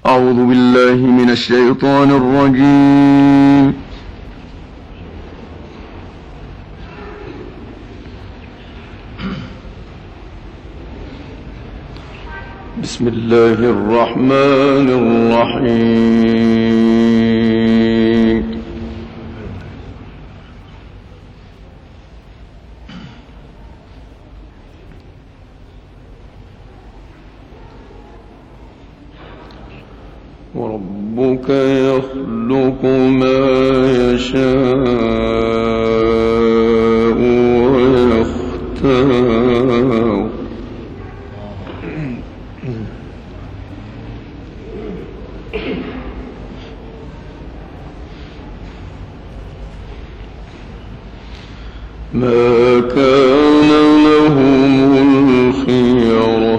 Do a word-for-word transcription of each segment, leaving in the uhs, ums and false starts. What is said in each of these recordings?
أعوذ بالله من الشيطان الرجيم. بسم الله الرحمن الرحيم. وربك يخلق ما يشاء ويختار ما كان لهم الخيرة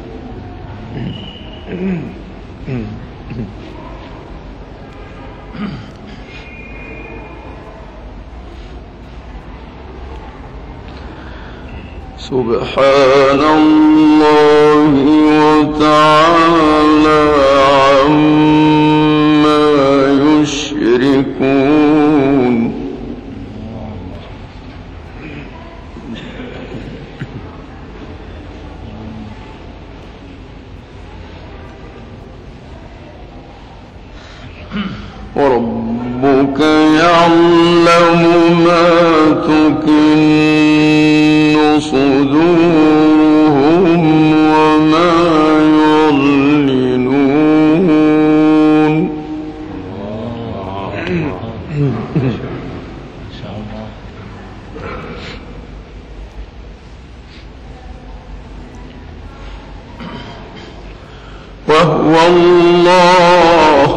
سبحان الله وتعالى عما يشركون. وربك يعلم ما تكن صدورهم وما يعلنون. وهو الله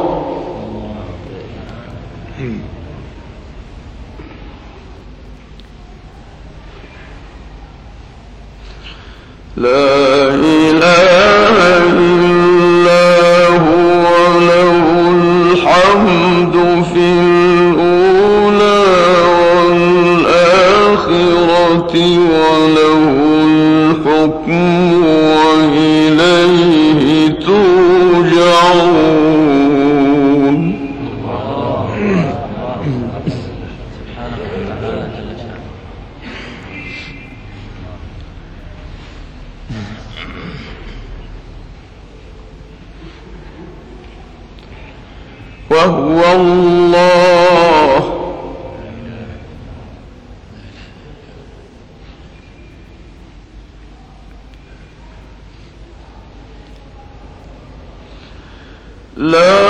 لا إله إلا هو له الحمد في الأولى والآخرة وله الحكم وإليه ترجعون. وهو الله لا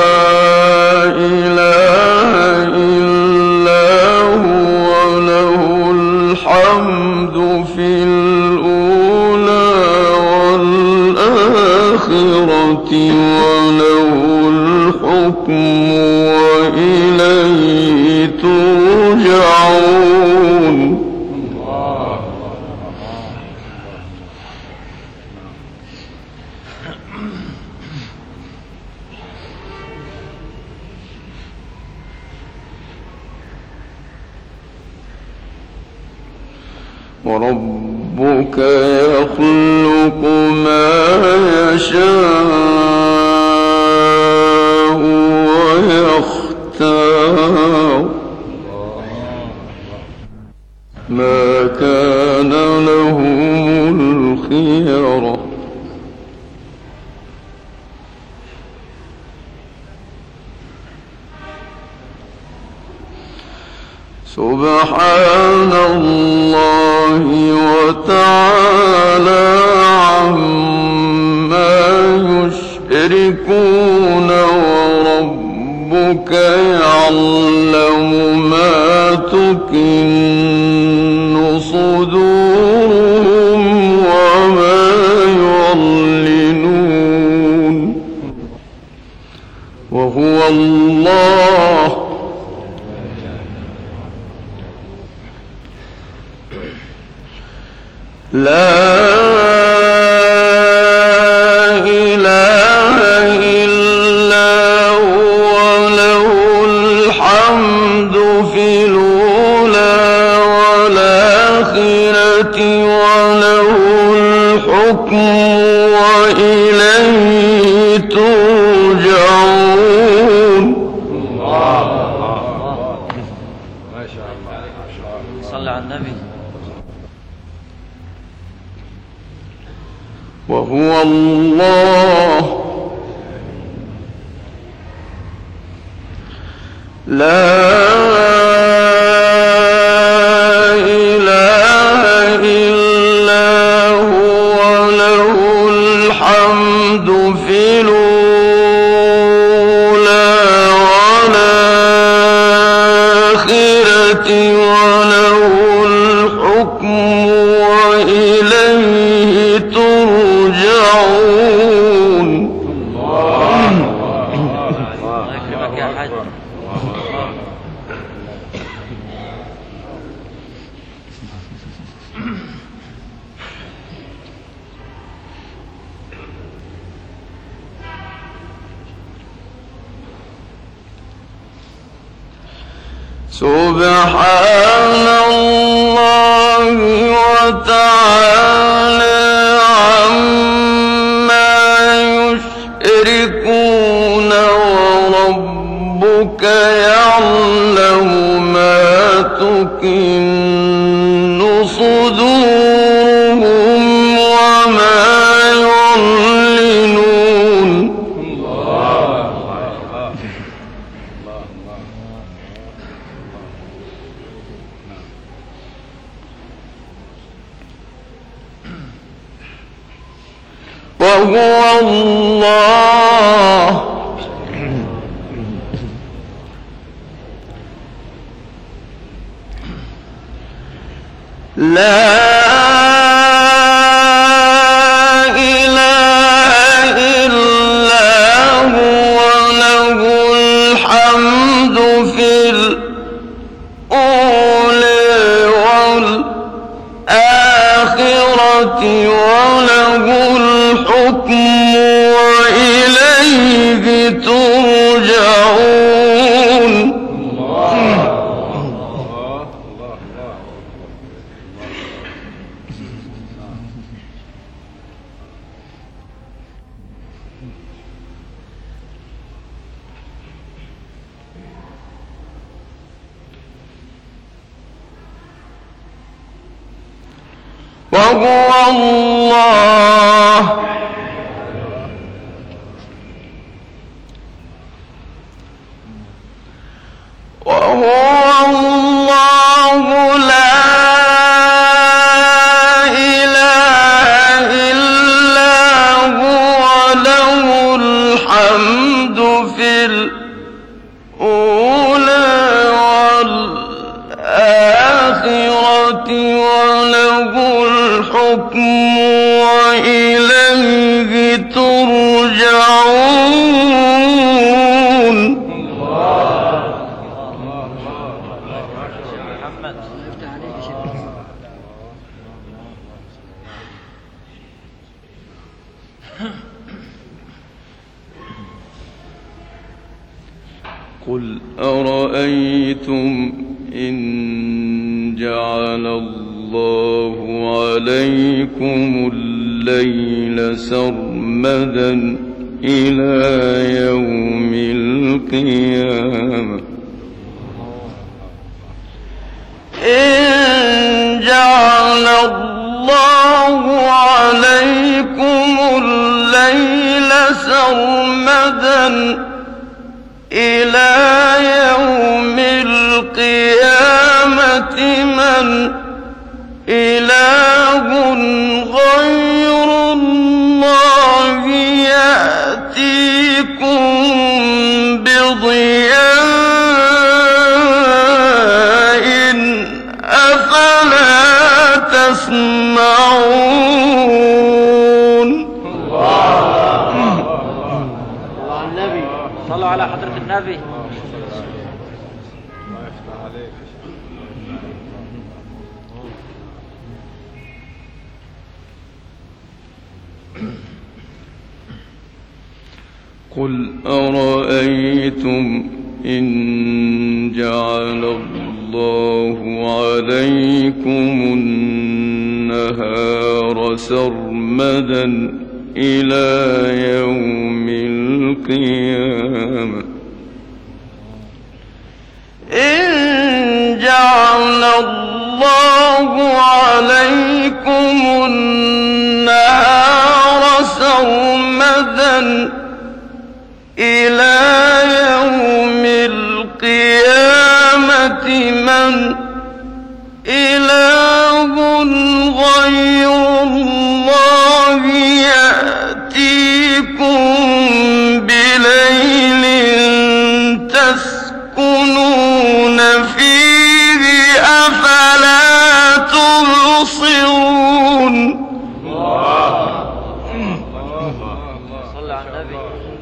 إله إلا هو له الحمد في الأولى والآخرة وله الحكم وإليه ترجعون. وربك يخلق ما يشاء ويختار ما كان لهم الخيرة سبحان الله وتعالى عما يشركون. وربك يعلم ما تكن صدورهم وما يعلنون. وهو الله لا إله إلا هو له الحمد في الأولى والآخرة وله الحكم وإليه ترجعون. وهو الله لا إله إلا هو له الحمد في الأولى والآخرة وله الحكم وإليه ترجعون. الله يكرمك يا حاج. سبحان الله وتعالى عما يشركون وربك يعلم ما تكن صدورهم وما يعلنون. وهو الله لا إله إلا هو له الحمد في الأولى والآخرة وله الحكم وإليه ترجعون. وهو الله وهو الله لا إله إلا هو له الحمد في الأولى والآخرة وله الحكم وإليه ترجعون. قل أرأيتم إن جعل الله عليكم الليل سرمدا إلى يوم القيامة إن جعل الله عليكم الليل سرمدا إلى يوم القيامة من إله غير الله يأتيكم بضياء أفلا تسمعون. صلوا على حضرة النبي. قل أرأيتم إن جعل الله عليكم النهار سرمدا إلى يوم القيامة إن جعل الله عليكم النهار صلى على النبي.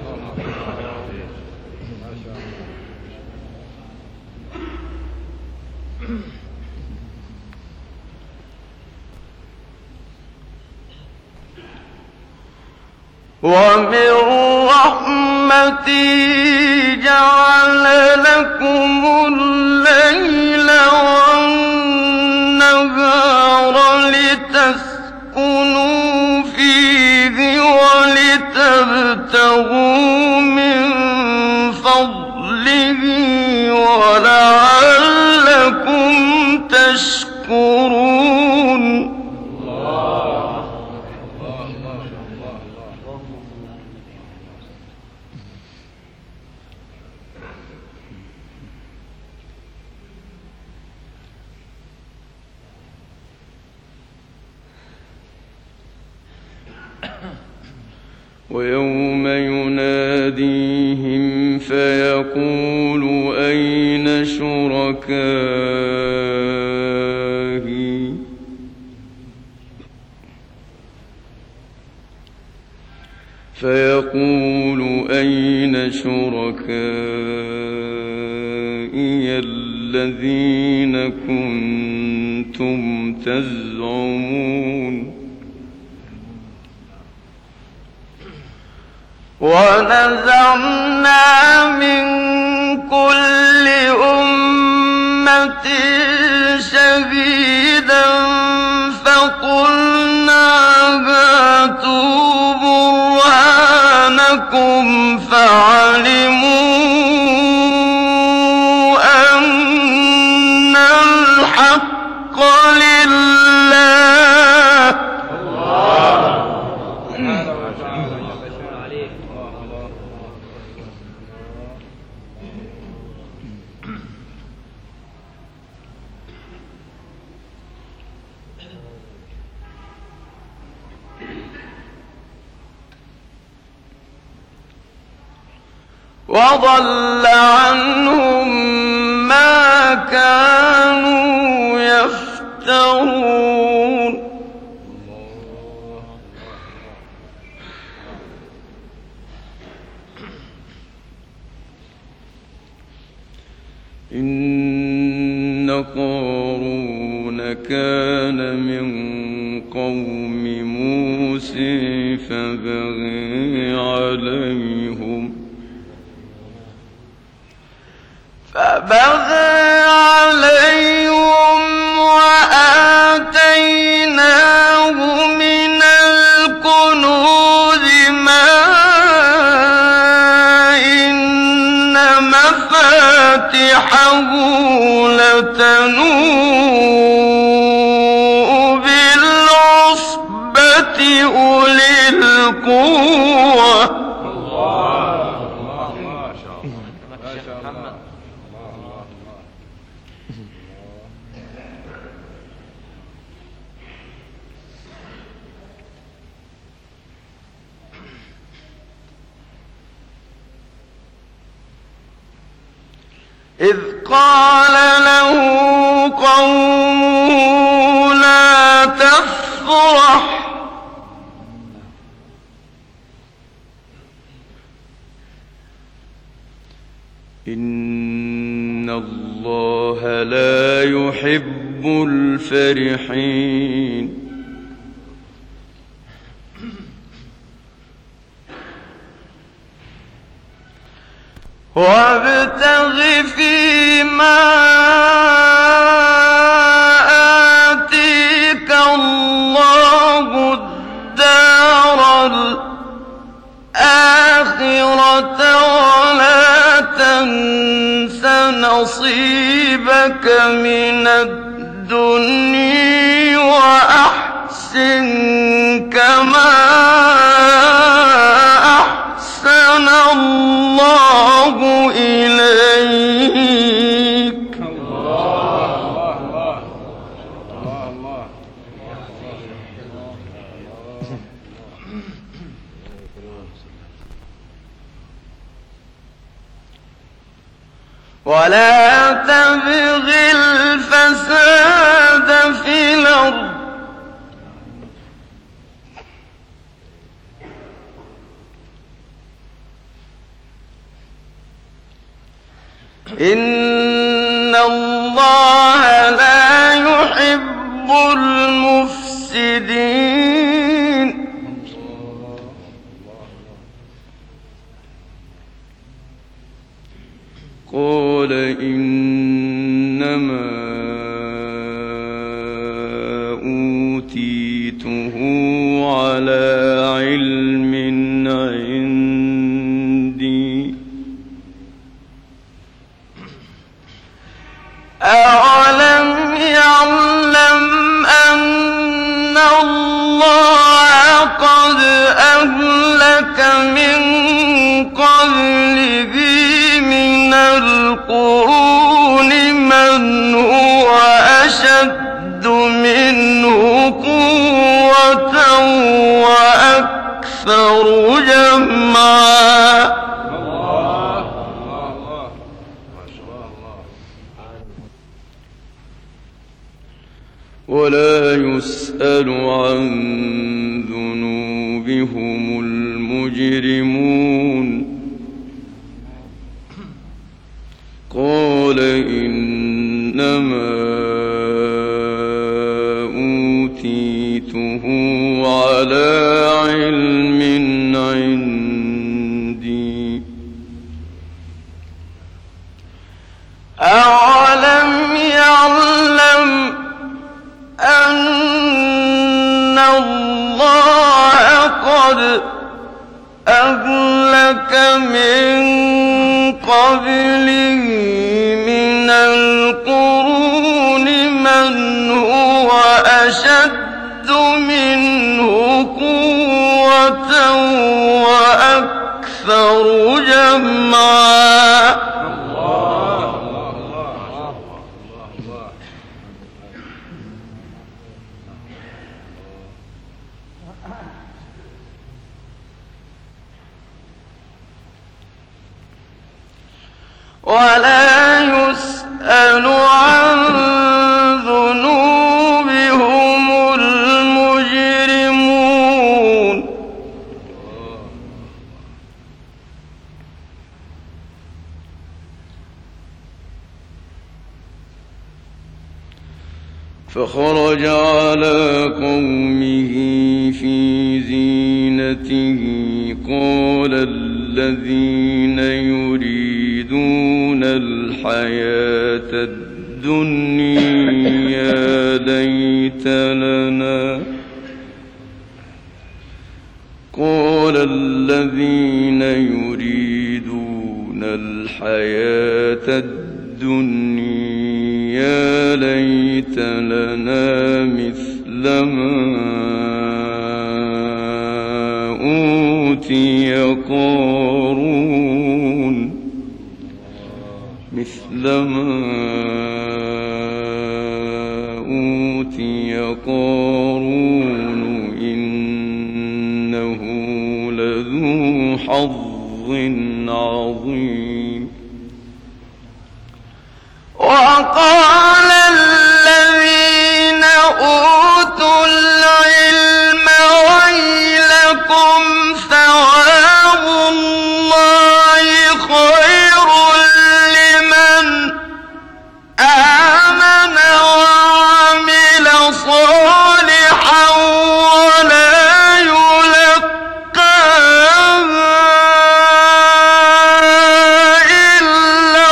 ومن رحمته جعل لكم الليل والنهار لتسكنوا فيه ولتبتغوا من فضله ولعلكم تشكرون. ويوم يناديهم فيقول أين شركائي فيقول أين شركائي الذين كنتم تزعمون. ونزعنا من كل أمة شهيدا فقلنا هاتوا برهانكم فعلموا أن الحق لله. وضل عنهم ما كانوا يفترون. إن قارون كان من قوم موسى فبغي عليهم فبغى عليهم وآتيناه من الكنوز ما إن مفاتحه لتنوء بالعصبة أولي القوة. إذ قال له قومه لا تفرح إن الله لا يحب الفرحين. وابتغ فيما آتيك الله الدار الآخرة ولا تنس نصيبك من الدنيا وأحسن كما أحسن الله إليك. الله الله الله ولا تبغ الفساد في الأرض إن الله لا يحب المفسدين. قال إنما أوتيته على علم عندي. أولم يعلم أن الله قد أهلك من قبله من القرون من هو أشد منه قوة وأكثر جمعا. ولا يسأل عن ذنوبهم المجرمون. قال إنما أوتيته على علم عندي. أولم يعلم أن الله قد أهلك من قبله من القرون من هو أشد منه قوة وأكثر جمعا. ولا يسأل عن ذنوبهم المجرمون. فخرج على قومه في زينته قال الذين يريدون الحياة الدنيا ليت لنا قال الذين يريدون الحياة الدنيا ليت لنا مثل ما أوتي قارون مثل ما أوتي قارون إنه لذو حظ عظيم. وقال الذين أوتوا العلم ويلكم ثواب الله خير لمن آمن وعمل صالحا ولا يلقاها إلا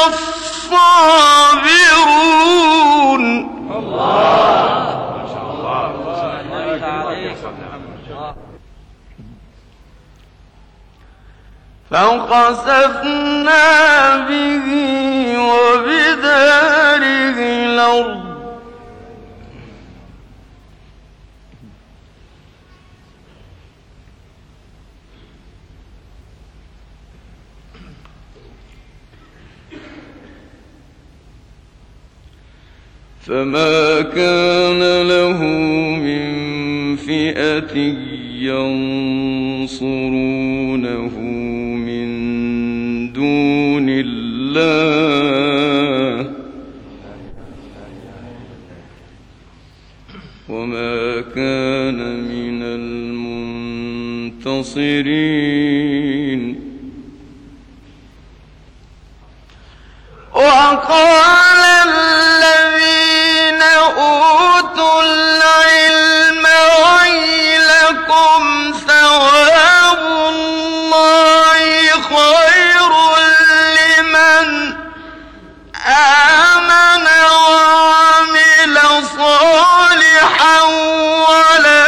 الصابرون. الله ما شاء الله. فخسفنا به وبداره الأرض فما كان له من فئة ينصرونه من دون الله وما كان من المنتصرين. وقال الذين أوتوا العلم ويلكم ثواب الله خير لمن آمن وعمل صالحا ولا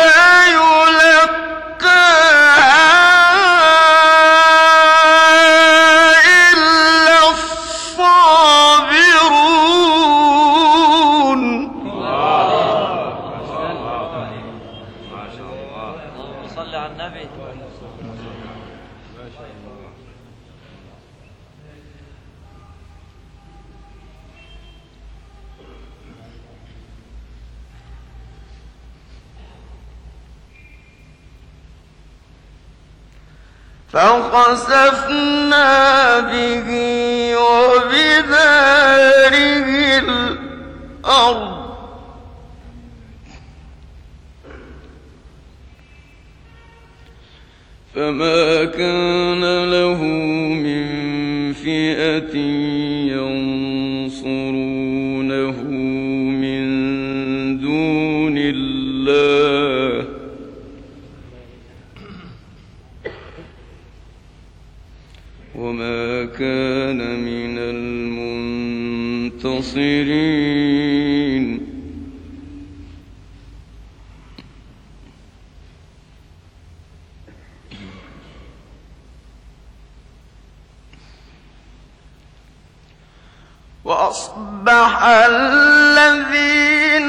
فخسفنا به وبداره الأرض فما كان له من فئة ينصرونه من دون الله وما كان من المنتصرين وأصبح الذين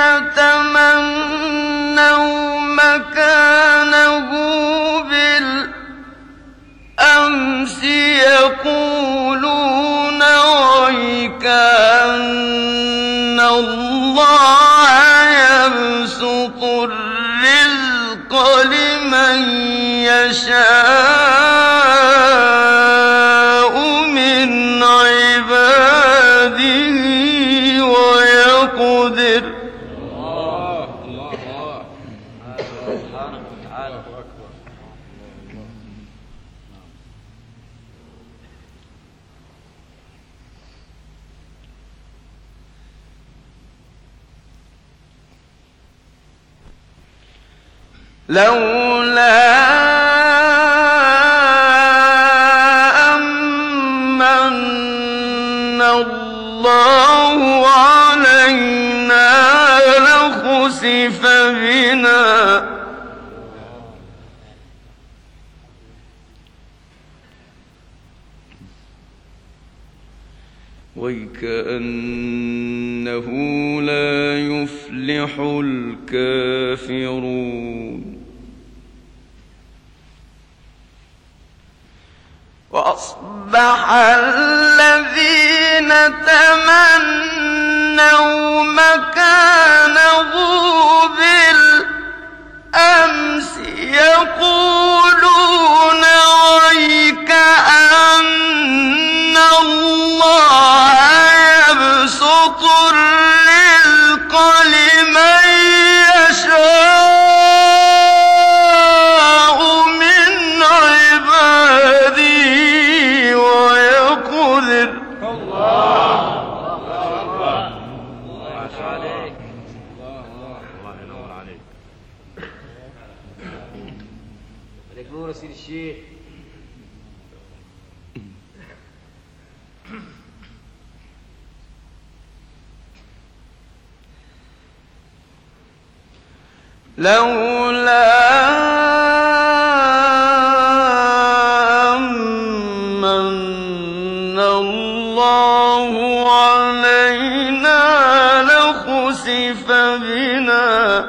تمنوا مكانه بالأمس يقولون ويك أن الله يبسط الرزق لمن يشاء من عباده ويقدر الله الله سبحانه وتعالى. لولا أمن الله علينا لخسف بنا ويكأنه لا يفلح الكافرون وأصبح الذين تمنوا مكانه بالأمس يقولون ويك أن الله يبسط الرزق لمن يشاء من عباده ويقدر. الله الله عليك. الله ينور عليك. عليك نور يا سيدي الشيخ. لولا أمن الله علينا لخسف بنا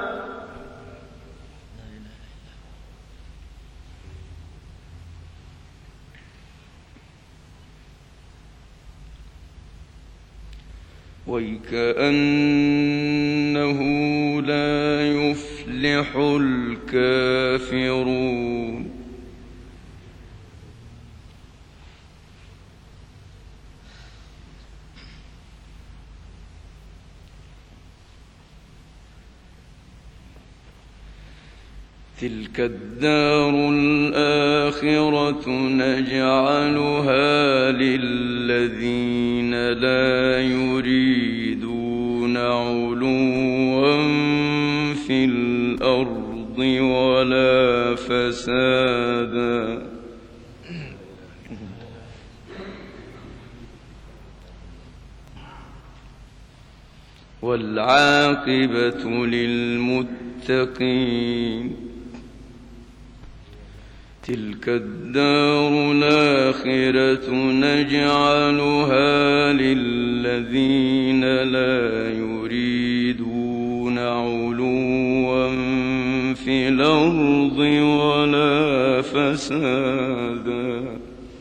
ويكأنه لا يفلح الكافرون تلك الدار الآخرة الآخرة نجعلها للذين لا يريدون علوا في الأرض ولا فسادا والعاقبة للمتقين تلك الدار الآخرة نجعلها للذين لا يريدون علوا في الأرض ولا فسادا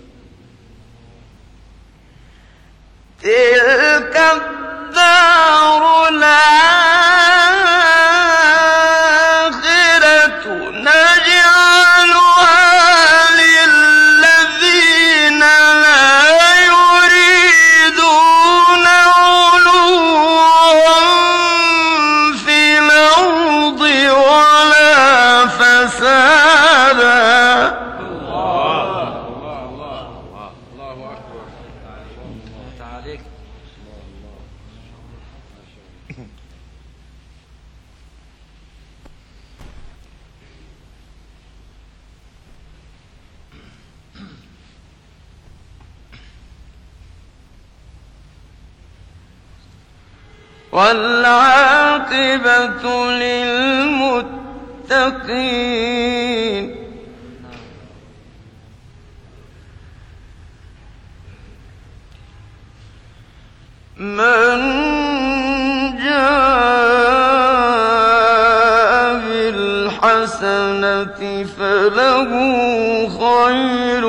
تلك الدار الآخرة نجعلها للذين لا يريدون علوا في الأرض ولا فسادا. والعاقبة للمتقين من جاء بالحسنة فله خير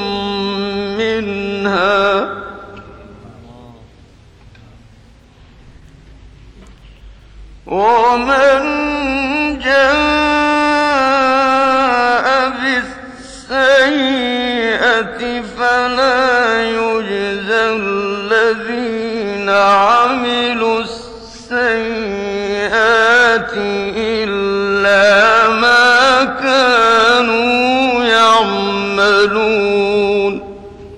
منها ومن جاء بالسيئة فلا يجزى الذين عملوا السيئات إلا ما كانوا يعملون.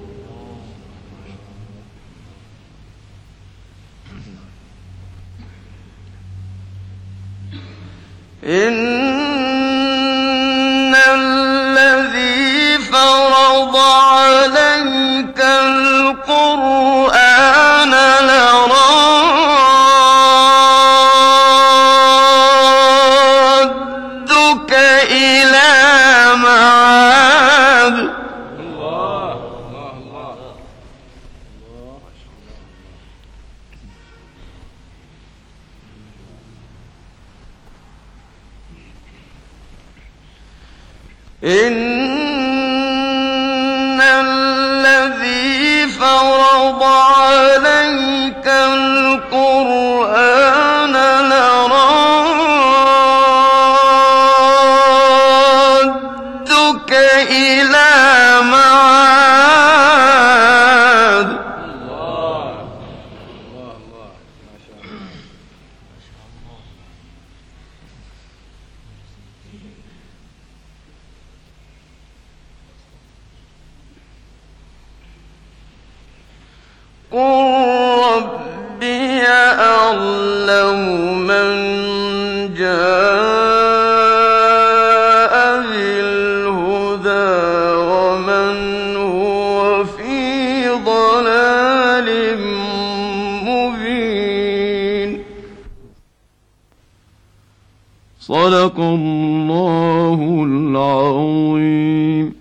إن الذي فرض عليك القرآن لرادك إلى معاد. الله الله الله إن الذي فرض عليك القرآن لرادك إلى معاد. الله الله الله ما شاء الله. قل ربي أعلم من جاء بالهدى ومن هو في ضلال مبين. صدق الله العظيم.